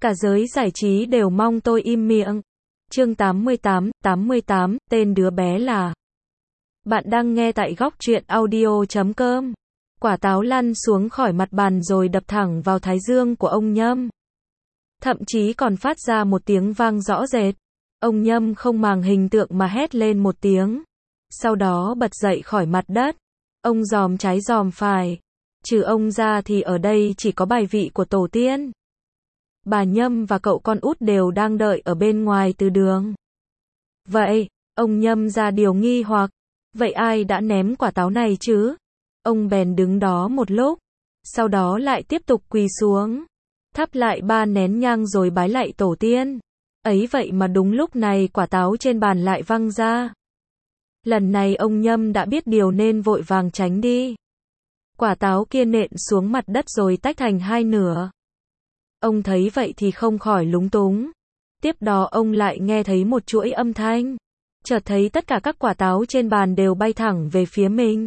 Cả giới giải trí đều mong tôi im miệng. Chương 88, tên đứa bé là. Bạn đang nghe tại góc truyện audio.com. Quả táo lăn xuống khỏi mặt bàn rồi đập thẳng vào thái dương của ông Nhâm. Thậm chí còn phát ra một tiếng vang rõ rệt. Ông Nhâm không màng hình tượng mà hét lên một tiếng. Sau đó bật dậy khỏi mặt đất. Ông giòm trái giòm phải. Trừ ông ra thì ở đây chỉ có bài vị của tổ tiên. Bà Nhâm và cậu con út đều đang đợi ở bên ngoài từ đường. Vậy, ông Nhâm ra điều nghi hoặc. Vậy ai đã ném quả táo này chứ? Ông bèn đứng đó một lúc. Sau đó lại tiếp tục quỳ xuống. Thắp lại 3 nén nhang rồi bái lạy tổ tiên. Ấy vậy mà đúng lúc này quả táo trên bàn lại văng ra. Lần này ông Nhâm đã biết điều nên vội vàng tránh đi. Quả táo kia nện xuống mặt đất rồi tách thành 2 nửa. Ông thấy vậy thì không khỏi lúng túng. Tiếp đó ông lại nghe thấy một chuỗi âm thanh. Chợt thấy tất cả các quả táo trên bàn đều bay thẳng về phía mình.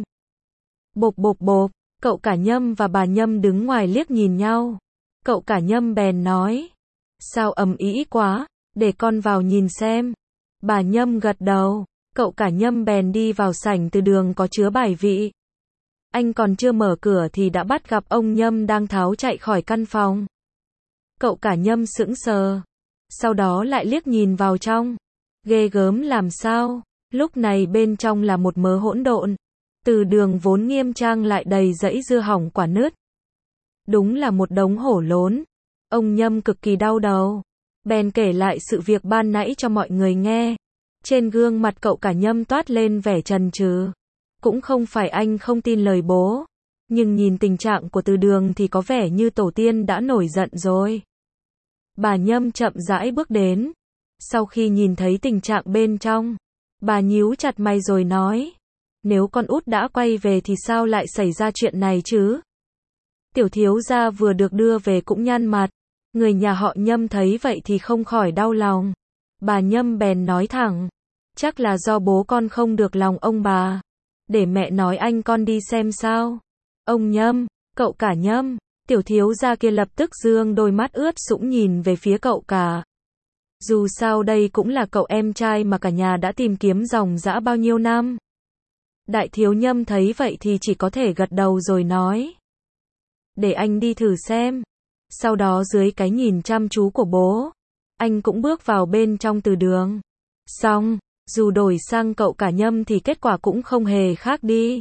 Bộp bộp bộp, cậu cả Nhâm và bà Nhâm đứng ngoài liếc nhìn nhau. Cậu cả Nhâm bèn nói. Sao ầm ĩ quá, để con vào nhìn xem. Bà Nhâm gật đầu, cậu cả Nhâm bèn đi vào sảnh từ đường có chứa bài vị. Anh còn chưa mở cửa thì đã bắt gặp ông Nhâm đang tháo chạy khỏi căn phòng. Cậu cả Nhâm sững sờ. Sau đó lại liếc nhìn vào trong. Ghê gớm làm sao, lúc này bên trong là một mớ hỗn độn. Từ đường vốn nghiêm trang lại đầy dãy dưa hỏng quả nứt. Đúng là một đống hổ lốn. Ông Nhâm cực kỳ đau đầu. Bèn kể lại sự việc ban nãy cho mọi người nghe. Trên gương mặt cậu cả Nhâm toát lên vẻ chần chừ. Cũng không phải anh không tin lời bố. Nhưng nhìn tình trạng của từ đường thì có vẻ như tổ tiên đã nổi giận rồi. Bà Nhâm chậm rãi bước đến. Sau khi nhìn thấy tình trạng bên trong, bà nhíu chặt mày rồi nói. Nếu con út đã quay về thì sao lại xảy ra chuyện này chứ? Tiểu thiếu gia vừa được đưa về cũng nhăn mặt. Người nhà họ Nhâm thấy vậy thì không khỏi đau lòng. Bà Nhâm bèn nói thẳng. Chắc là do bố con không được lòng ông bà. Để mẹ nói anh con đi xem sao. Ông Nhâm, cậu cả Nhâm. Tiểu thiếu gia kia lập tức dương đôi mắt ướt sũng nhìn về phía cậu cả. Dù sao đây cũng là cậu em trai mà cả nhà đã tìm kiếm ròng rã bao nhiêu năm. Đại thiếu Nhâm thấy vậy thì chỉ có thể gật đầu rồi nói. Để anh đi thử xem. Sau đó dưới cái nhìn chăm chú của bố, anh cũng bước vào bên trong từ đường. Xong, dù đổi sang cậu cả Nhâm thì kết quả cũng không hề khác đi.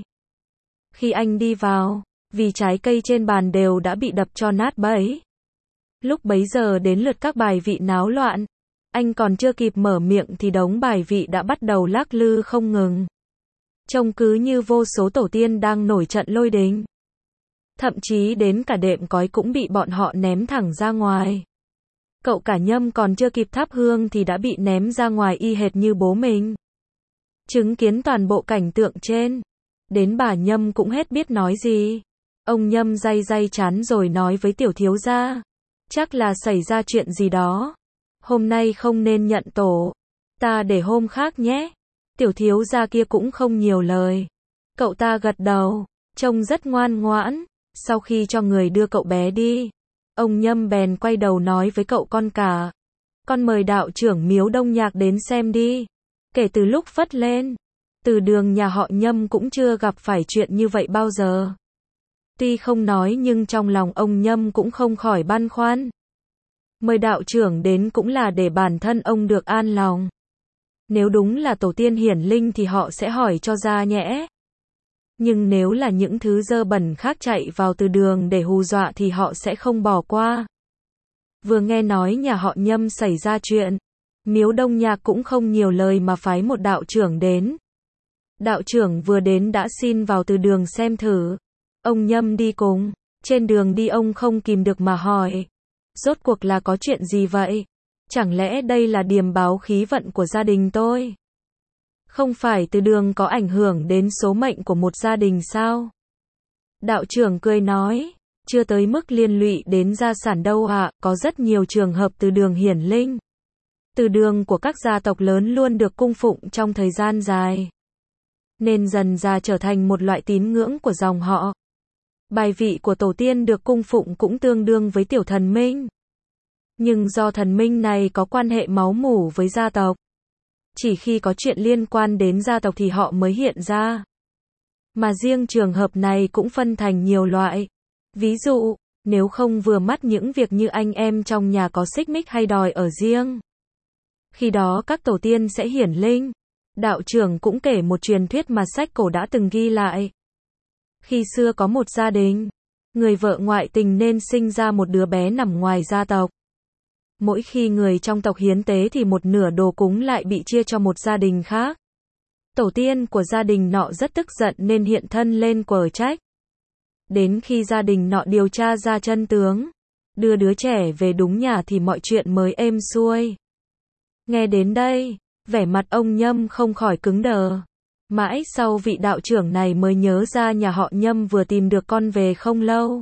Khi anh đi vào, vì trái cây trên bàn đều đã bị đập cho nát bấy. Lúc bấy giờ đến lượt các bài vị náo loạn. Anh còn chưa kịp mở miệng thì đống bài vị đã bắt đầu lắc lư không ngừng. Trông cứ như vô số tổ tiên đang nổi trận lôi đình. Thậm chí đến cả đệm cói cũng bị bọn họ ném thẳng ra ngoài. Cậu cả Nhâm còn chưa kịp thắp hương thì đã bị ném ra ngoài y hệt như bố mình. Chứng kiến toàn bộ cảnh tượng trên. Đến bà Nhâm cũng hết biết nói gì. Ông Nhâm day day chán rồi nói với tiểu thiếu gia. Chắc là xảy ra chuyện gì đó. Hôm nay không nên nhận tổ. Ta để hôm khác nhé. Tiểu thiếu gia kia cũng không nhiều lời. Cậu ta gật đầu, trông rất ngoan ngoãn. Sau khi cho người đưa cậu bé đi, ông Nhâm bèn quay đầu nói với cậu con cả. Con mời đạo trưởng Miếu Đông Nhạc đến xem đi. Kể từ lúc phất lên, từ đường nhà họ Nhâm cũng chưa gặp phải chuyện như vậy bao giờ. Tuy không nói nhưng trong lòng ông Nhâm cũng không khỏi băn khoăn. Mời đạo trưởng đến cũng là để bản thân ông được an lòng. Nếu đúng là tổ tiên hiển linh thì họ sẽ hỏi cho ra nhẽ. Nhưng nếu là những thứ dơ bẩn khác chạy vào từ đường để hù dọa thì họ sẽ không bỏ qua. Vừa nghe nói nhà họ Nhâm xảy ra chuyện, Miếu Đông Nhạc cũng không nhiều lời mà phái một đạo trưởng đến. Đạo trưởng vừa đến đã xin vào từ đường xem thử. Ông Nhâm đi cùng, trên đường đi ông không kìm được mà hỏi. Rốt cuộc là có chuyện gì vậy? Chẳng lẽ đây là điềm báo khí vận của gia đình tôi? Không phải từ đường có ảnh hưởng đến số mệnh của một gia đình sao? Đạo trưởng cười nói, chưa tới mức liên lụy đến gia sản đâu ạ, có rất nhiều trường hợp từ đường hiển linh. Từ đường của các gia tộc lớn luôn được cung phụng trong thời gian dài. Nên dần ra trở thành một loại tín ngưỡng của dòng họ. Bài vị của tổ tiên được cung phụng cũng tương đương với tiểu thần minh. Nhưng do thần minh này có quan hệ máu mủ với gia tộc, chỉ khi có chuyện liên quan đến gia tộc thì họ mới hiện ra. Mà riêng trường hợp này cũng phân thành nhiều loại. Ví dụ, nếu không vừa mắt những việc như anh em trong nhà có xích mích hay đòi ở riêng, khi đó các tổ tiên sẽ hiển linh. Đạo trưởng cũng kể một truyền thuyết mà sách cổ đã từng ghi lại. Khi xưa có một gia đình, người vợ ngoại tình nên sinh ra một đứa bé nằm ngoài gia tộc. Mỗi khi người trong tộc hiến tế thì một nửa đồ cúng lại bị chia cho một gia đình khác. Tổ tiên của gia đình nọ rất tức giận nên hiện thân lên quở trách. Đến khi gia đình nọ điều tra ra chân tướng, đưa đứa trẻ về đúng nhà thì mọi chuyện mới êm xuôi. Nghe đến đây, vẻ mặt ông Nhâm không khỏi cứng đờ. Mãi sau vị đạo trưởng này mới nhớ ra nhà họ Nhâm vừa tìm được con về không lâu.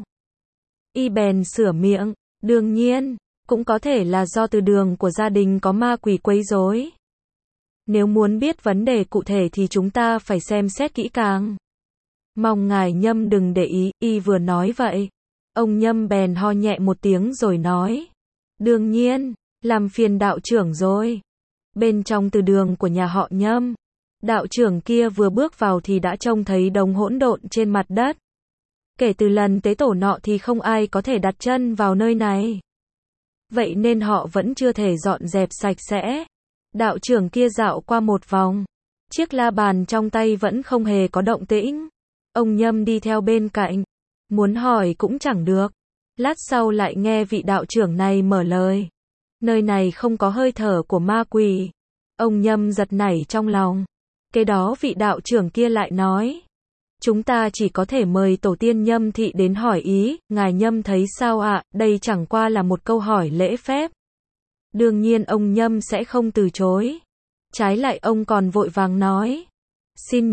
Y bèn sửa miệng, đương nhiên, cũng có thể là do từ đường của gia đình có ma quỷ quấy rối. Nếu muốn biết vấn đề cụ thể thì chúng ta phải xem xét kỹ càng. Mong ngài Nhâm đừng để ý, y vừa nói vậy. Ông Nhâm bèn ho nhẹ một tiếng rồi nói. Đương nhiên, làm phiền đạo trưởng rồi. Bên trong từ đường của nhà họ Nhâm, đạo trưởng kia vừa bước vào thì đã trông thấy đống hỗn độn trên mặt đất. Kể từ lần tế tổ nọ thì không ai có thể đặt chân vào nơi này. Vậy nên họ vẫn chưa thể dọn dẹp sạch sẽ. Đạo trưởng kia dạo qua một vòng. Chiếc la bàn trong tay vẫn không hề có động tĩnh. Ông Nhâm đi theo bên cạnh. Muốn hỏi cũng chẳng được. Lát sau lại nghe vị đạo trưởng này mở lời. Nơi này không có hơi thở của ma quỷ. Ông Nhâm giật nảy trong lòng. Kế đó vị đạo trưởng kia lại nói. Chúng ta chỉ có thể mời tổ tiên Nhâm thị đến hỏi ý, ngài Nhâm thấy sao ạ? Đây chẳng qua là một câu hỏi lễ phép. Đương nhiên ông Nhâm sẽ không từ chối. Trái lại ông còn vội vàng nói. Xin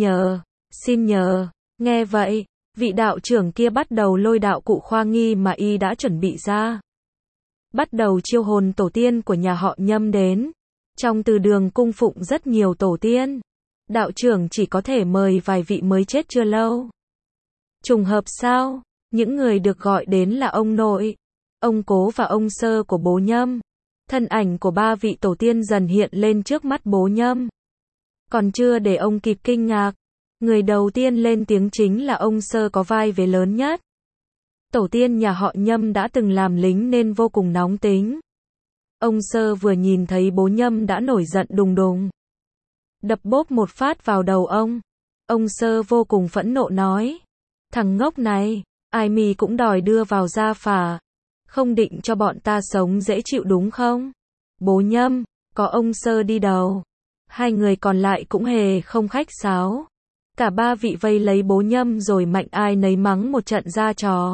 nhờ. Nghe vậy, vị đạo trưởng kia bắt đầu lôi đạo cụ khoa nghi mà y đã chuẩn bị ra. Bắt đầu chiêu hồn tổ tiên của nhà họ Nhâm đến. Trong từ đường cung phụng rất nhiều tổ tiên. Đạo trưởng chỉ có thể mời vài vị mới chết chưa lâu. Trùng hợp sao? Những người được gọi đến là ông nội, ông cố và ông sơ của bố Nhâm. Thân ảnh của ba vị tổ tiên dần hiện lên trước mắt bố Nhâm. Còn chưa để ông kịp kinh ngạc, người đầu tiên lên tiếng chính là ông sơ có vai vế lớn nhất. Tổ tiên nhà họ Nhâm đã từng làm lính nên vô cùng nóng tính. Ông sơ vừa nhìn thấy bố Nhâm đã nổi giận đùng đùng. Đập bốp một phát vào đầu ông. Ông sơ vô cùng phẫn nộ nói. Thằng ngốc này, ai mì cũng đòi đưa vào gia phả. Không định cho bọn ta sống dễ chịu đúng không? Bố Nhâm, có ông sơ đi đầu. Hai người còn lại cũng hề không khách sáo. Cả ba vị vây lấy bố Nhâm rồi mạnh ai nấy mắng một trận ra trò.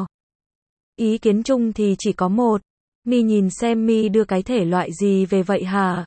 Ý kiến chung thì chỉ có một. Mi nhìn xem mi đưa cái thể loại gì về vậy hả?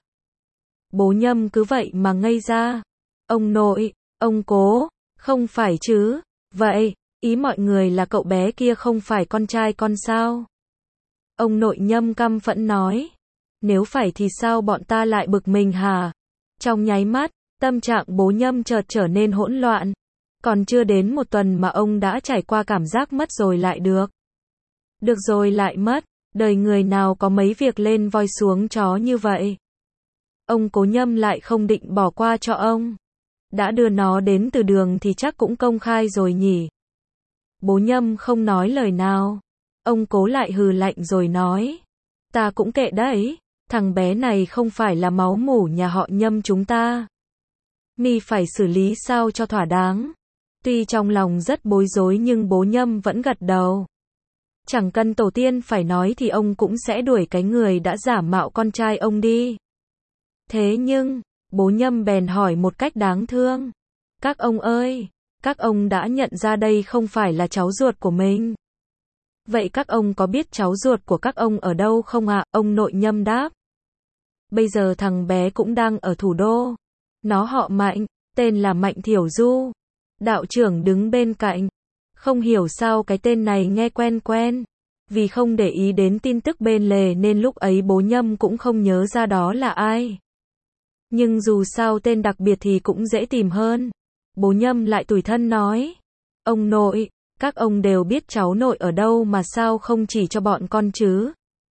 Bố Nhâm cứ vậy mà ngây ra. Ông nội, ông cố, không phải chứ? Vậy, ý mọi người là cậu bé kia không phải con trai con sao? Ông nội Nhâm căm phẫn nói. Nếu phải thì sao bọn ta lại bực mình hả? Trong nháy mắt, tâm trạng bố Nhâm chợt trở nên hỗn loạn. Còn chưa đến một tuần mà ông đã trải qua cảm giác mất rồi lại được. Được rồi lại mất, đời người nào có mấy việc lên voi xuống chó như vậy. Ông cố Nhâm lại không định bỏ qua cho ông. Đã đưa nó đến từ đường thì chắc cũng công khai rồi nhỉ. Bố Nhâm không nói lời nào. Ông cố lại hừ lạnh rồi nói. Ta cũng kệ đấy, thằng bé này không phải là máu mủ nhà họ Nhâm chúng ta. Mi phải xử lý sao cho thỏa đáng. Tuy trong lòng rất bối rối nhưng bố Nhâm vẫn gật đầu. Chẳng cần tổ tiên phải nói thì ông cũng sẽ đuổi cái người đã giả mạo con trai ông đi. Thế nhưng, bố Nhâm bèn hỏi một cách đáng thương. Các ông ơi, các ông đã nhận ra đây không phải là cháu ruột của mình. Vậy các ông có biết cháu ruột của các ông ở đâu không ạ? Ông nội Nhâm đáp. Bây giờ thằng bé cũng đang ở thủ đô. Nó họ Mạnh, tên là Mạnh Thiểu Du. Đạo trưởng đứng bên cạnh. Không hiểu sao cái tên này nghe quen quen. Vì không để ý đến tin tức bên lề nên lúc ấy bố Nhâm cũng không nhớ ra đó là ai. Nhưng dù sao tên đặc biệt thì cũng dễ tìm hơn. Bố Nhâm lại tủi thân nói. Ông nội, các ông đều biết cháu nội ở đâu mà sao không chỉ cho bọn con chứ?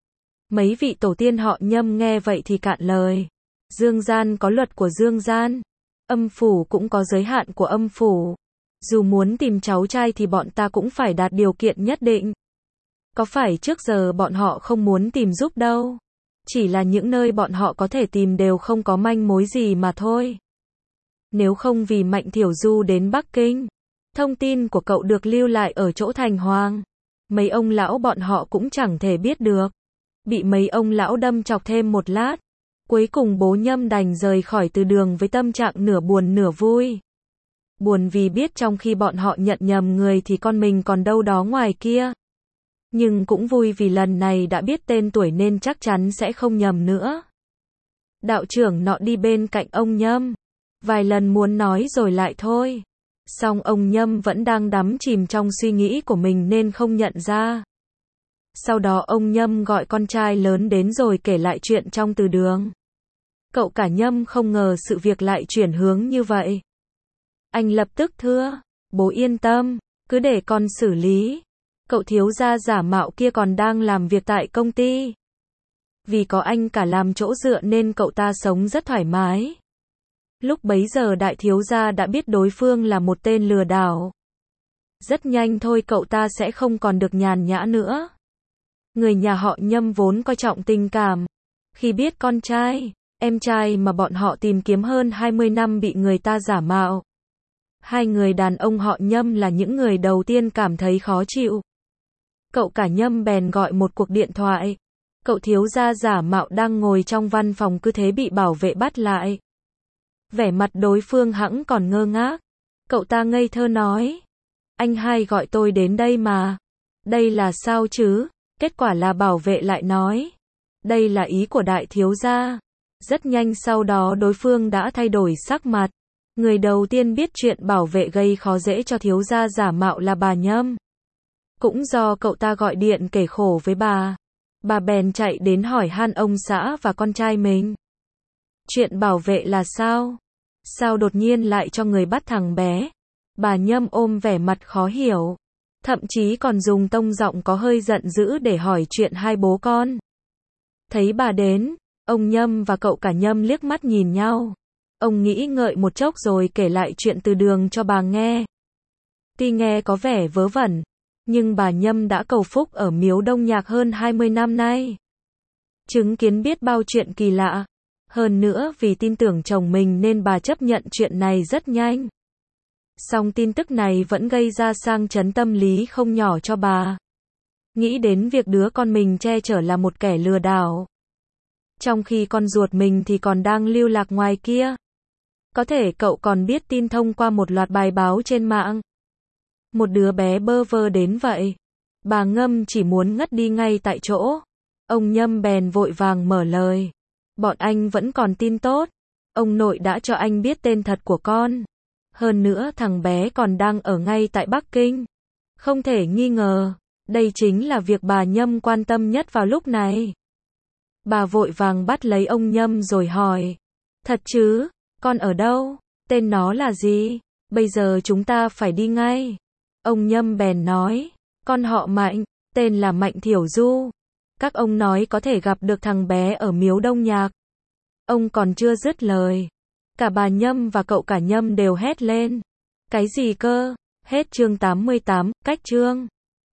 Mấy vị tổ tiên họ Nhâm nghe vậy thì cạn lời. Dương gian có luật của dương gian. Âm phủ cũng có giới hạn của âm phủ. Dù muốn tìm cháu trai thì bọn ta cũng phải đạt điều kiện nhất định. Có phải trước giờ bọn họ không muốn tìm giúp đâu. Chỉ là những nơi bọn họ có thể tìm đều không có manh mối gì mà thôi. Nếu không vì Mạnh Thiểu Du đến Bắc Kinh, thông tin của cậu được lưu lại ở chỗ Thành Hoàng, mấy ông lão bọn họ cũng chẳng thể biết được. Bị mấy ông lão đâm chọc thêm một lát, cuối cùng bố Nhâm đành rời khỏi từ đường với tâm trạng nửa buồn nửa vui. Buồn vì biết trong khi bọn họ nhận nhầm người thì con mình còn đâu đó ngoài kia. Nhưng cũng vui vì lần này đã biết tên tuổi nên chắc chắn sẽ không nhầm nữa. Đạo trưởng nọ đi bên cạnh ông Nhâm, vài lần muốn nói rồi lại thôi. Song ông Nhâm vẫn đang đắm chìm trong suy nghĩ của mình nên không nhận ra. Sau đó ông Nhâm gọi con trai lớn đến rồi kể lại chuyện trong từ đường. Cậu cả Nhâm không ngờ sự việc lại chuyển hướng như vậy. Anh lập tức thưa, bố yên tâm, cứ để con xử lý. Cậu thiếu gia giả mạo kia còn đang làm việc tại công ty. Vì có anh cả làm chỗ dựa nên cậu ta sống rất thoải mái. Lúc bấy giờ đại thiếu gia đã biết đối phương là một tên lừa đảo. Rất nhanh thôi cậu ta sẽ không còn được nhàn nhã nữa. Người nhà họ Nhâm vốn coi trọng tình cảm. Khi biết con trai, em trai mà bọn họ tìm kiếm hơn 20 năm bị người ta giả mạo. Hai người đàn ông họ Nhâm là những người đầu tiên cảm thấy khó chịu. Cậu cả Nhâm bèn gọi một cuộc điện thoại. Cậu thiếu gia giả mạo đang ngồi trong văn phòng cứ thế bị bảo vệ bắt lại. Vẻ mặt đối phương hẵng còn ngơ ngác. Cậu ta ngây thơ nói. Anh hai gọi tôi đến đây mà. Đây là sao chứ? Kết quả là bảo vệ lại nói. Đây là ý của đại thiếu gia. Rất nhanh sau đó đối phương đã thay đổi sắc mặt. Người đầu tiên biết chuyện bảo vệ gây khó dễ cho thiếu gia giả mạo là bà Nhâm. Cũng do cậu ta gọi điện kể khổ với bà bèn chạy đến hỏi han ông xã và con trai mình. Chuyện bảo vệ là sao? Sao đột nhiên lại cho người bắt thằng bé? Bà Nhâm ôm vẻ mặt khó hiểu. Thậm chí còn dùng tông giọng có hơi giận dữ để hỏi chuyện hai bố con. Thấy bà đến, ông Nhâm và cậu cả Nhâm liếc mắt nhìn nhau. Ông nghĩ ngợi một chốc rồi kể lại chuyện từ đường cho bà nghe. Tuy nghe có vẻ vớ vẩn, nhưng bà Nhâm đã cầu phúc ở miếu Đông Nhạc hơn 20 năm nay. Chứng kiến biết bao chuyện kỳ lạ. Hơn nữa vì tin tưởng chồng mình nên bà chấp nhận chuyện này rất nhanh. Song tin tức này vẫn gây ra sang chấn tâm lý không nhỏ cho bà. Nghĩ đến việc đứa con mình che chở là một kẻ lừa đảo. Trong khi con ruột mình thì còn đang lưu lạc ngoài kia. Có thể cậu còn biết tin thông qua một loạt bài báo trên mạng. Một đứa bé bơ vơ đến vậy. Bà Ngâm chỉ muốn ngất đi ngay tại chỗ. Ông Nhâm bèn vội vàng mở lời. Bọn anh vẫn còn tin tốt. Ông nội đã cho anh biết tên thật của con. Hơn nữa thằng bé còn đang ở ngay tại Bắc Kinh. Không thể nghi ngờ, đây chính là việc bà Nhâm quan tâm nhất vào lúc này. Bà vội vàng bắt lấy ông Nhâm rồi hỏi. Thật chứ, con ở đâu? Tên nó là gì? Bây giờ chúng ta phải đi ngay. Ông Nhâm bèn nói. Con họ Mạnh, tên là Mạnh Thiểu Du. Các ông nói có thể gặp được thằng bé ở miếu Đông Nhạc. Ông còn chưa dứt lời. Cả bà Nhâm và cậu cả Nhâm đều hét lên. Cái gì cơ? Hết chương 88, cách chương.